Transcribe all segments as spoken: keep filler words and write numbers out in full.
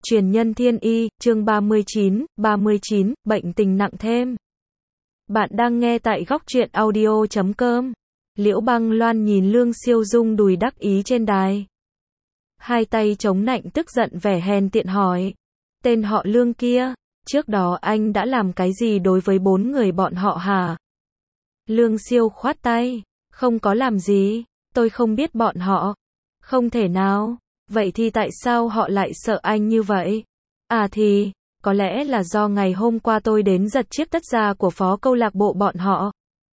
Truyền nhân thiên y, chương ba mươi chín, ba mươi chín, bệnh tình nặng thêm. Bạn đang nghe tại góc truyện audio chấm com. Liễu Băng Loan nhìn Lương Siêu Dung đùi đắc ý trên đài. Hai tay chống nạnh tức giận vẻ hèn tiện hỏi. Tên họ Lương kia, trước đó anh đã làm cái gì đối với bốn người bọn họ hả? Lương Siêu khoát tay. Không có làm gì, tôi không biết bọn họ. Không thể nào. Vậy thì tại sao họ lại sợ anh như vậy? À thì, có lẽ là do ngày hôm qua tôi đến giật chiếc tất gia của phó câu lạc bộ bọn họ.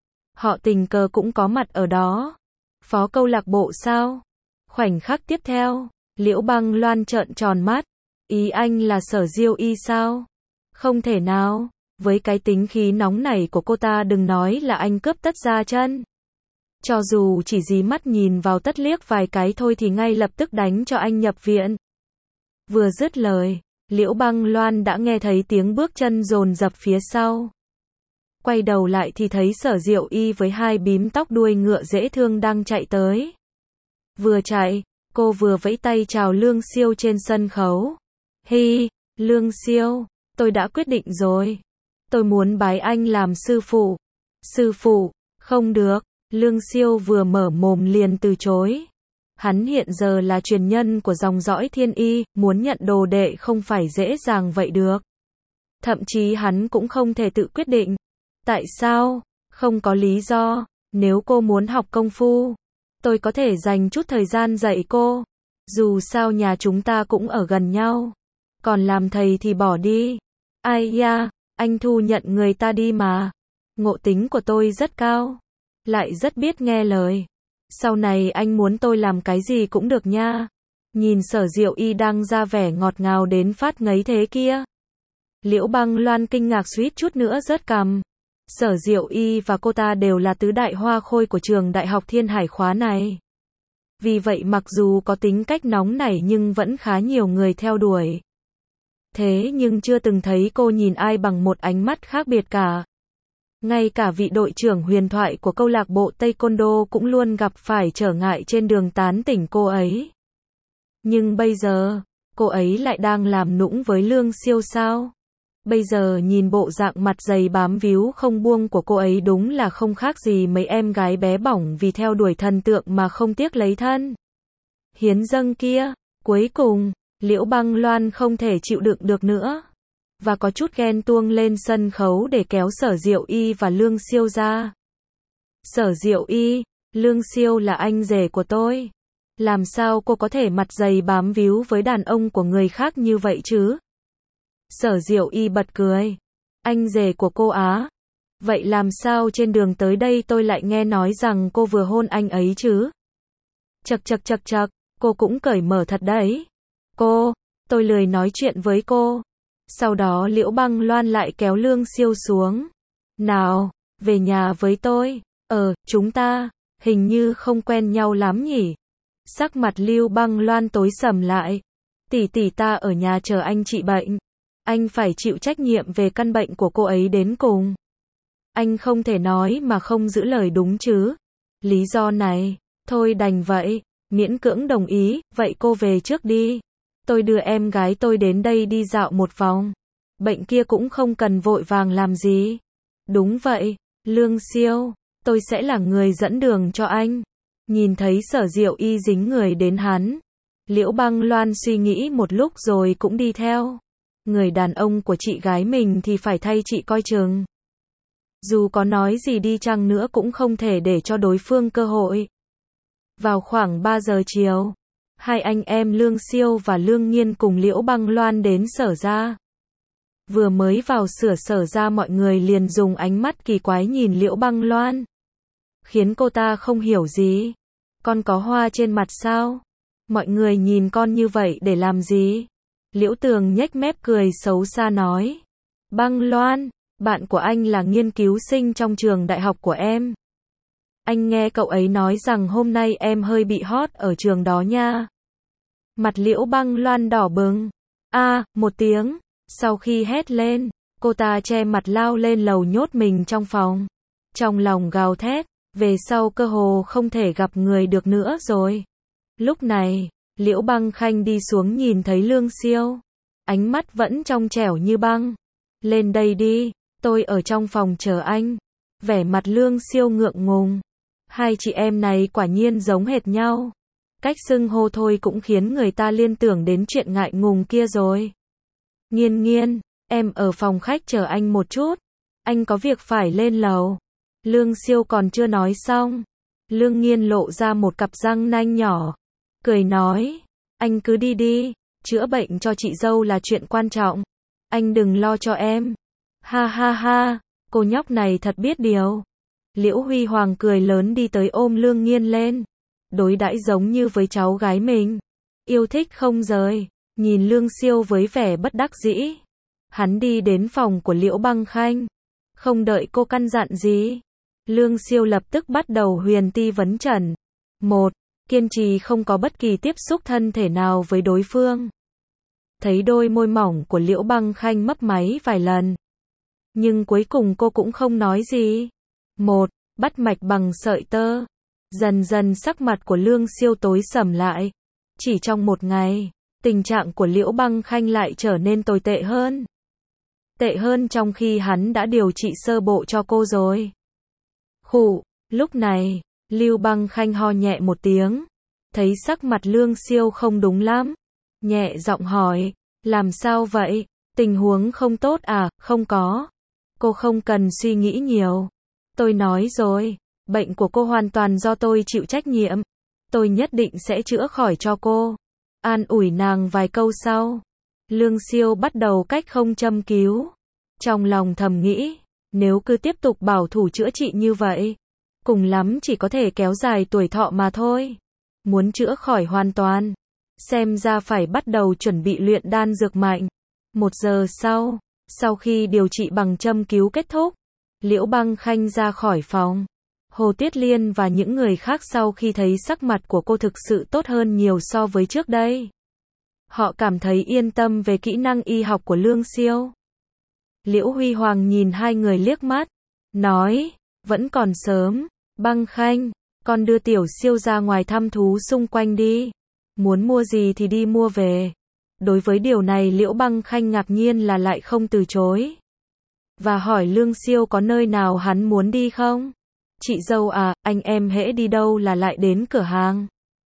Họ tình cờ cũng có mặt ở đó. Phó câu lạc bộ sao? Khoảnh khắc tiếp theo, Liễu Băng Loan trợn tròn mắt. Ý anh là Sở Diêu Y sao? Không thể nào, với cái tính khí nóng này của cô ta đừng nói là anh cướp tất gia chân. Cho dù chỉ dí mắt nhìn vào tất liếc vài cái thôi thì ngay lập tức đánh cho anh nhập viện. Vừa dứt lời, Liễu Băng Loan đã nghe thấy tiếng bước chân dồn dập phía sau. Quay đầu lại thì thấy Sở Diệu Y với hai bím tóc đuôi ngựa dễ thương đang chạy tới. Vừa chạy, cô vừa vẫy tay chào Lương Siêu trên sân khấu. Hi, Lương Siêu, tôi đã quyết định rồi. Tôi muốn bái anh làm sư phụ. Sư phụ, không được. Lương Siêu vừa mở mồm liền từ chối. Hắn hiện giờ là truyền nhân của dòng dõi thiên y, muốn nhận đồ đệ không phải dễ dàng vậy được. Thậm chí hắn cũng không thể tự quyết định. Tại sao? Không có lý do. Nếu cô muốn học công phu, tôi có thể dành chút thời gian dạy cô. Dù sao nhà chúng ta cũng ở gần nhau. Còn làm thầy thì bỏ đi. Ai da, anh thu nhận người ta đi mà. Ngộ tính của tôi rất cao. Lại rất biết nghe lời. Sau này anh muốn tôi làm cái gì cũng được nha. Nhìn Sở Diệu Y đang ra vẻ ngọt ngào đến phát ngấy thế kia. Liễu Băng Loan kinh ngạc suýt chút nữa rớt cằm. Sở Diệu Y và cô ta đều là tứ đại hoa khôi của trường Đại học Thiên Hải khóa này. Vì vậy mặc dù có tính cách nóng nảy nhưng vẫn khá nhiều người theo đuổi. Thế nhưng chưa từng thấy cô nhìn ai bằng một ánh mắt khác biệt cả. Ngay cả vị đội trưởng huyền thoại của câu lạc bộ Taekwondo cũng luôn gặp phải trở ngại trên đường tán tỉnh cô ấy. Nhưng bây giờ, cô ấy lại đang làm nũng với Lương Siêu sao? Bây giờ nhìn bộ dạng mặt dày bám víu không buông của cô ấy đúng là không khác gì mấy em gái bé bỏng vì theo đuổi thần tượng mà không tiếc lấy thân. Hiến dâng kia, cuối cùng, Liễu Băng Loan không thể chịu đựng được nữa. Và có chút ghen tuông lên sân khấu để kéo Sở Diệu Y và Lương Siêu ra. Sở Diệu Y, Lương Siêu là anh rể của tôi. Làm sao cô có thể mặt dày bám víu với đàn ông của người khác như vậy chứ? Sở Diệu Y bật cười. Anh rể của cô á? Vậy làm sao trên đường tới đây tôi lại nghe nói rằng cô vừa hôn anh ấy chứ? Chậc chậc chậc chậc, cô cũng cởi mở thật đấy. Cô, tôi lười nói chuyện với cô. Sau đó Liễu Băng Loan lại kéo Lương Siêu xuống. Nào, về nhà với tôi. Ờ, chúng ta, hình như không quen nhau lắm nhỉ. Sắc mặt Liễu Băng Loan tối sầm lại. Tỷ tỷ ta ở nhà chờ anh trị bệnh. Anh phải chịu trách nhiệm về căn bệnh của cô ấy đến cùng. Anh không thể nói mà không giữ lời đúng chứ. Lý do này, thôi đành vậy, miễn cưỡng đồng ý, vậy cô về trước đi. Tôi đưa em gái tôi đến đây đi dạo một vòng. Bệnh kia cũng không cần vội vàng làm gì. Đúng vậy, Lương Siêu, tôi sẽ là người dẫn đường cho anh. Nhìn thấy Sở Diệu Y dính người đến hắn. Liễu Băng Loan suy nghĩ một lúc rồi cũng đi theo. Người đàn ông của chị gái mình thì phải thay chị coi chừng. Dù có nói gì đi chăng nữa cũng không thể để cho đối phương cơ hội. Vào khoảng ba giờ chiều. Hai anh em Lương Siêu và Lương Nhiên cùng Liễu Băng Loan đến Sở gia. Vừa mới vào sửa Sở gia mọi người liền dùng ánh mắt kỳ quái nhìn Liễu Băng Loan. Khiến cô ta không hiểu gì. Con có hoa trên mặt sao? Mọi người nhìn con như vậy để làm gì? Liễu Tường nhếch mép cười xấu xa nói. Băng Loan, bạn của anh là nghiên cứu sinh trong trường đại học của em. Anh nghe cậu ấy nói rằng hôm nay em hơi bị hot ở trường đó nha. Mặt Liễu Băng Loan đỏ bừng. A, à, một tiếng. Sau khi hét lên, cô ta che mặt lao lên lầu nhốt mình trong phòng. Trong lòng gào thét, về sau cơ hồ không thể gặp người được nữa rồi. Lúc này, Liễu Băng Khanh đi xuống nhìn thấy Lương Siêu. ánh mắt vẫn trong trẻo như băng. Lên đây đi, tôi ở trong phòng chờ anh. Vẻ mặt Lương Siêu ngượng ngùng. Hai chị em này quả nhiên giống hệt nhau. Cách xưng hô thôi cũng khiến người ta liên tưởng đến chuyện ngại ngùng kia rồi. Nghiên nghiên, em ở phòng khách chờ anh một chút. Anh có việc phải lên lầu. Lương Siêu còn chưa nói xong. Lương Nghiên lộ ra một cặp răng nanh nhỏ. Cười nói, anh cứ đi đi, chữa bệnh cho chị dâu là chuyện quan trọng. Anh đừng lo cho em. Ha ha ha, cô nhóc này thật biết điều. Liễu Huy Hoàng cười lớn đi tới ôm Lương Nghiên lên. Đối đãi giống như với cháu gái mình. Yêu thích không rời. Nhìn Lương Siêu với vẻ bất đắc dĩ. Hắn đi đến phòng của Liễu Băng Khanh. Không đợi cô căn dặn gì. Lương Siêu lập tức bắt đầu huyền ti vấn trần. Một, kiên trì không có bất kỳ tiếp xúc thân thể nào với đối phương. Thấy đôi môi mỏng của Liễu Băng Khanh mấp máy vài lần. Nhưng cuối cùng cô cũng không nói gì. Một, bắt mạch bằng sợi tơ. Dần dần sắc mặt của Lương Siêu tối sầm lại. Chỉ trong một ngày, tình trạng của Liễu Băng Khanh lại trở nên tồi tệ hơn. Tệ hơn trong khi hắn đã điều trị sơ bộ cho cô rồi. Khụ, lúc này, Lưu Băng Khanh ho nhẹ một tiếng. Thấy sắc mặt Lương Siêu không đúng lắm. Nhẹ giọng hỏi, làm sao vậy? Tình huống không tốt à? Không có. Cô không cần suy nghĩ nhiều. Tôi nói rồi, bệnh của cô hoàn toàn do tôi chịu trách nhiệm. Tôi nhất định sẽ chữa khỏi cho cô. An ủi nàng vài câu sau. Lương Siêu bắt đầu cách không châm cứu. Trong lòng thầm nghĩ, nếu cứ tiếp tục bảo thủ chữa trị như vậy, cùng lắm chỉ có thể kéo dài tuổi thọ mà thôi. Muốn chữa khỏi hoàn toàn, xem ra phải bắt đầu chuẩn bị luyện đan dược mạnh. Một giờ sau, sau khi điều trị bằng châm cứu kết thúc, Liễu Băng Khanh ra khỏi phòng. Hồ Tiết Liên và những người khác sau khi thấy sắc mặt của cô thực sự tốt hơn nhiều so với trước đây. Họ cảm thấy yên tâm về kỹ năng y học của Lương Siêu. Liễu Huy Hoàng nhìn hai người liếc mắt, nói, vẫn còn sớm, Băng Khanh, con đưa Tiểu Siêu ra ngoài thăm thú xung quanh đi. Muốn mua gì thì đi mua về. Đối với điều này Liễu Băng Khanh ngạc nhiên là lại không từ chối. Và hỏi Lương Siêu có nơi nào hắn muốn đi không? Chị dâu à, anh em hễ đi đâu là lại đến cửa hàng.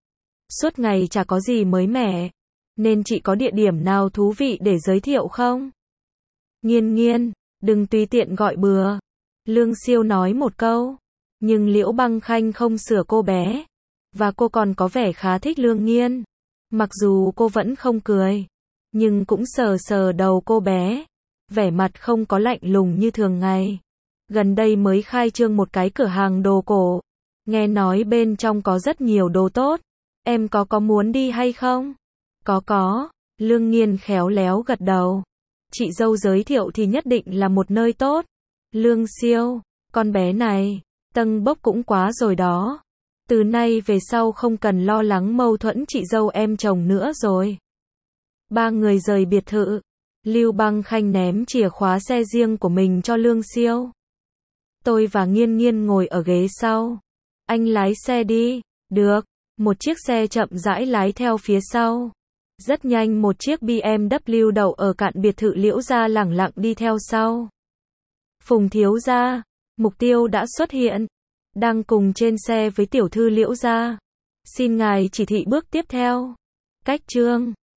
Suốt ngày chả có gì mới mẻ. Nên chị có địa điểm nào thú vị để giới thiệu không? Nghiên nghiên, đừng tùy tiện gọi bừa. Lương Siêu nói một câu. Nhưng Liễu Băng Khanh không sửa cô bé. Và cô còn có vẻ khá thích Lương Nghiên. Mặc dù cô vẫn không cười. Nhưng cũng sờ sờ đầu cô bé. Vẻ mặt không có lạnh lùng như thường ngày. Gần đây mới khai trương một cái cửa hàng đồ cổ. Nghe nói bên trong có rất nhiều đồ tốt. Em có có muốn đi hay không? Có có. Lương Nghiên khéo léo gật đầu. Chị dâu giới thiệu thì nhất định là một nơi tốt. Lương Siêu, con bé này, tâng bốc cũng quá rồi đó. Từ nay về sau không cần lo lắng mâu thuẫn chị dâu em chồng nữa rồi. Ba người rời biệt thự. Lưu Băng Khanh ném chìa khóa xe riêng của mình cho Lương Siêu. Tôi và Nghiên Nghiên ngồi ở ghế sau. Anh lái xe đi. Được. Một chiếc xe chậm rãi lái theo phía sau. Rất nhanh một chiếc B M W đậu ở cạnh biệt thự Liễu gia lẳng lặng đi theo sau. Phùng thiếu gia, mục tiêu đã xuất hiện. Đang cùng trên xe với tiểu thư Liễu gia. Xin ngài chỉ thị bước tiếp theo. Cách chương